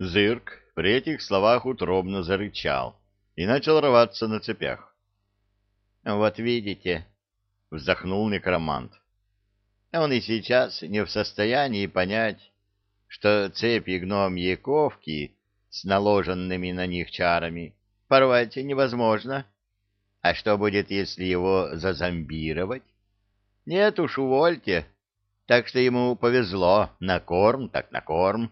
Зырк при этих словах утробно зарычал и начал рваться на цепях. — Вот видите, — вздохнул некромант, — он и сейчас не в состоянии понять, что цепи гномьей ковки с наложенными на них чарами порвать невозможно. А что будет, если его зазомбировать? Нет уж, увольте. Так что ему повезло. На корм так на корм.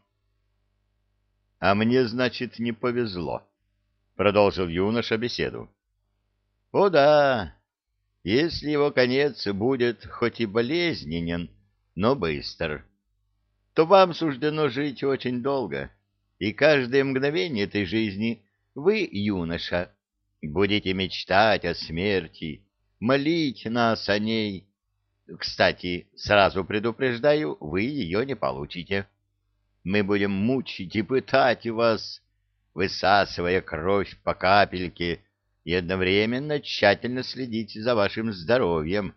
— А мне, значит, не повезло, — продолжил юноша беседу. — О да, если его конец будет хоть и болезненен, но быстр, то вам суждено жить очень долго, и каждое мгновение этой жизни вы, юноша, будете мечтать о смерти, молить нас о ней. Кстати, сразу предупреждаю, вы ее не получите. Мы будем мучить и пытать вас, высасывая кровь по капельке, и одновременно тщательно следить за вашим здоровьем.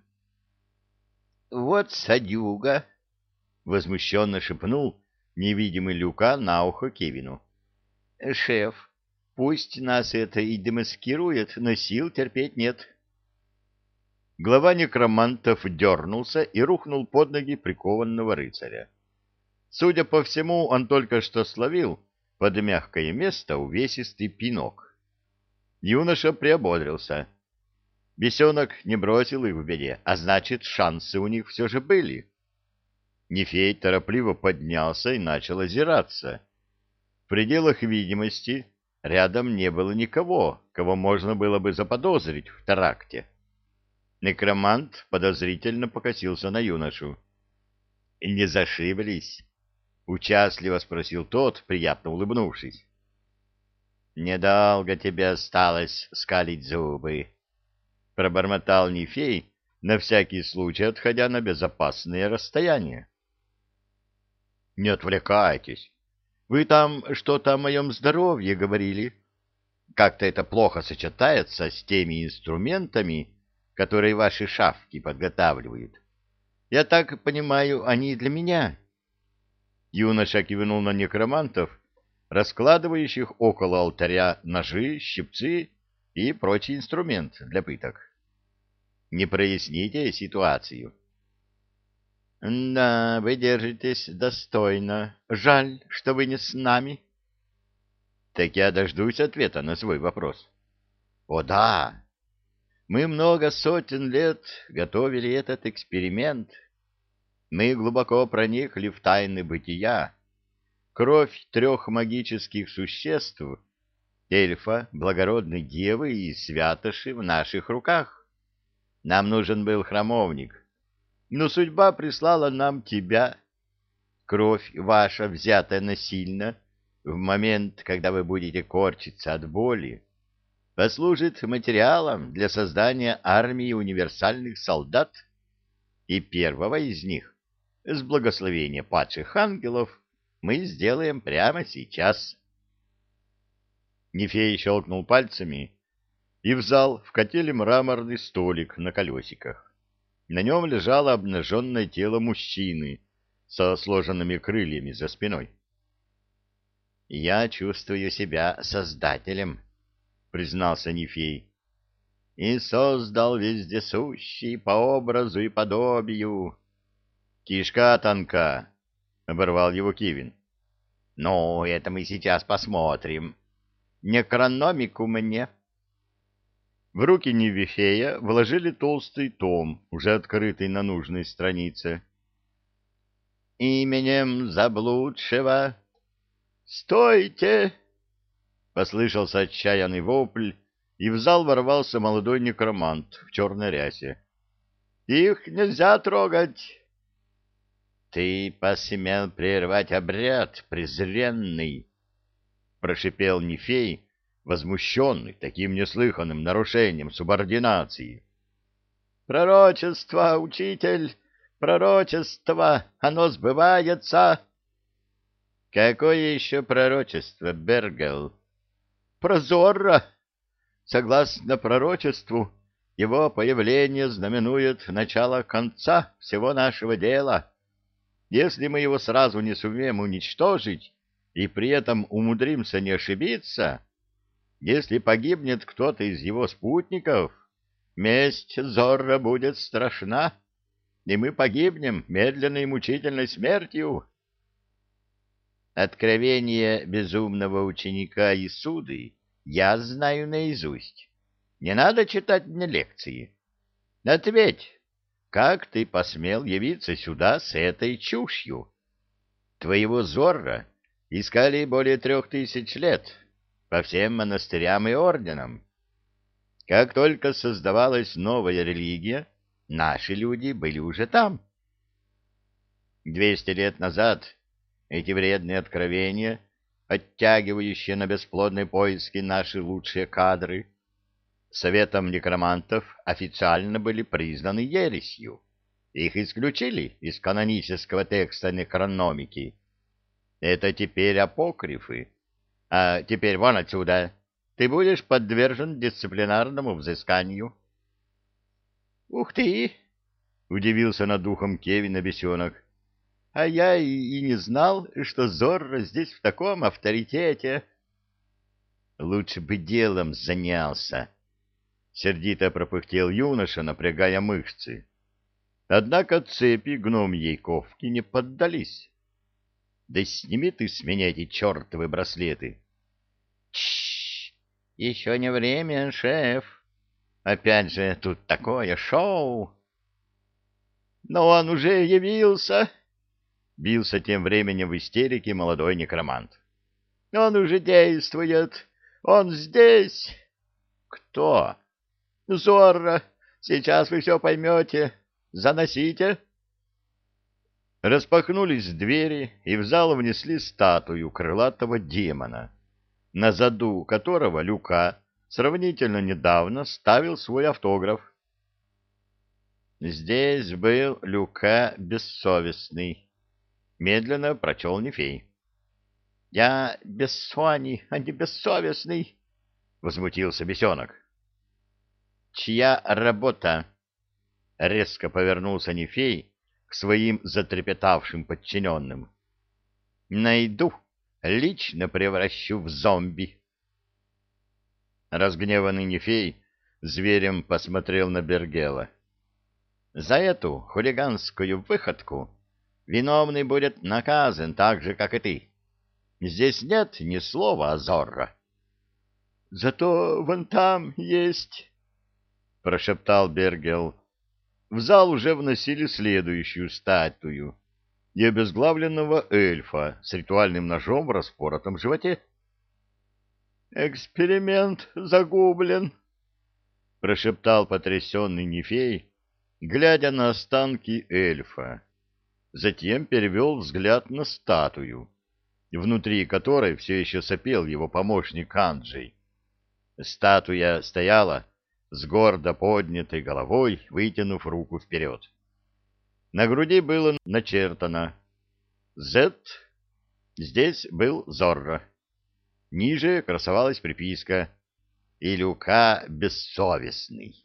— Вот садюга! — возмущенно шепнул невидимый Люка на ухо Кевину. — Шеф, пусть нас это и демаскирует, но сил терпеть нет. Глава некромантов дернулся и рухнул под ноги прикованного рыцаря. Судя по всему, он только что словил под мягкое место увесистый пинок. Юноша приободрился. Бесенок не бросил их в беде, а значит, шансы у них все же были. Нефей торопливо поднялся и начал озираться. В пределах видимости рядом не было никого, кого можно было бы заподозрить в теракте. Некромант подозрительно покосился на юношу. — Не зашиблись? — участливо спросил тот, приятно улыбнувшись. — Недолго тебе осталось скалить зубы, — пробормотал Нефей, на всякий случай отходя на безопасное расстояние. — Не отвлекайтесь. Вы там что-то о моем здоровье говорили. Как-то это плохо сочетается с теми инструментами, которые ваши шавки подготавливают. Я так понимаю, они для меня. Юноша кивнул на некромантов, раскладывающих около алтаря ножи, щипцы и прочий инструмент для пыток. Не проясните ситуацию? — Да, вы держитесь достойно. Жаль, что вы не с нами. — Так я дождусь ответа на свой вопрос. — О да! Мы много сотен лет готовили этот эксперимент. Мы глубоко проникли в тайны бытия. Кровь 3 магических существ — эльфа, благородной девы и святоши — в наших руках. Нам нужен был храмовник, но судьба прислала нам тебя. Кровь ваша, взятая насильно, в момент, когда вы будете корчиться от боли, послужит материалом для создания армии универсальных солдат, и первого из них, с благословения падших ангелов, мы сделаем прямо сейчас. Нефей щелкнул пальцами, и в зал вкатили мраморный столик на колесиках. На нем лежало обнаженное тело мужчины со сложенными крыльями за спиной. — Я чувствую себя создателем, — признался Нефей. — И создал вездесущий по образу и подобию. — Кишка тонка, — оборвал его Кевин. — Ну, это мы сейчас посмотрим. Некрономику мне. В руки Нефея вложили толстый том, уже открытый на нужной странице. — Именем заблудшего... — Стойте! — послышался отчаянный вопль, и в зал ворвался молодой некромант в черной рясе. — Их нельзя трогать! — Ты посмел прервать обряд, презренный! — прошипел Нефей, возмущенный таким неслыханным нарушением субординации. — Пророчество, учитель! Пророчество! Оно сбывается! — Какое еще пророчество, Бергел? — Про Зорро! Согласно пророчеству, его появление знаменует начало конца всего нашего дела. Если мы его сразу не сумеем уничтожить, и при этом умудримся не ошибиться, если погибнет кто-то из его спутников, месть Зорро будет страшна, и мы погибнем медленной и мучительной смертью. Откровение безумного ученика Исуды я знаю наизусть. Не надо читать мне лекции. Ответь, как ты посмел явиться сюда с этой чушью? Твоего Зорро искали более 3000 лет по всем монастырям и орденам. Как только создавалась новая религия, наши люди были уже там. 200 лет назад эти вредные откровения, оттягивающие на бесплодные поиски наши лучшие кадры, Советом некромантов официально были признаны ересью. Их исключили из канонического текста некрономики. Это теперь апокрифы. А теперь вон отсюда. Ты будешь подвержен дисциплинарному взысканию. — Ух ты! — удивился над духом Кевина бесенок. — А я и не знал, что Зорро здесь в таком авторитете. — Лучше бы делом занялся, — сердито пропыхтел юноша, напрягая мышцы. Однако цепи гномьей ковки не поддались. — Да сними ты с меня эти чертовы браслеты! — Тш! Еще не время, шеф. Опять же, тут такое шоу. — Но он уже явился! — бился тем временем в истерике молодой некромант. — Он уже действует! Он здесь! — Кто? — Зорро! Сейчас вы все поймете. Заносите! Распахнулись двери, и в зал внесли статую крылатого демона, на заду которого Люка сравнительно недавно ставил свой автограф. Здесь был Люка бессовестный, медленно прочел Нефей. — Я бессоний, а не бессовестный, — возмутился бесенок. — Чья работа? — резко повернулся Нефей к своим затрепетавшим подчиненным. — Найду, лично превращу в зомби. Разгневанный Нефей зверем посмотрел на Бергела. — За эту хулиганскую выходку виновный будет наказан так же, как и ты. Здесь нет ни слова о Зорро. — Зато вон там есть, — прошептал Бергел. В зал уже вносили следующую статую и обезглавленного эльфа с ритуальным ножом в распоротом животе. «Эксперимент загублен», — прошептал потрясенный Нефей, глядя на останки эльфа. Затем перевел взгляд на статую, внутри которой все еще сопел его помощник Анджей. Статуя стояла с гордо поднятой головой, вытянув руку вперед. На груди было начертано «Z». Здесь был Зорро. Ниже красовалась приписка «И Люка бессовестный».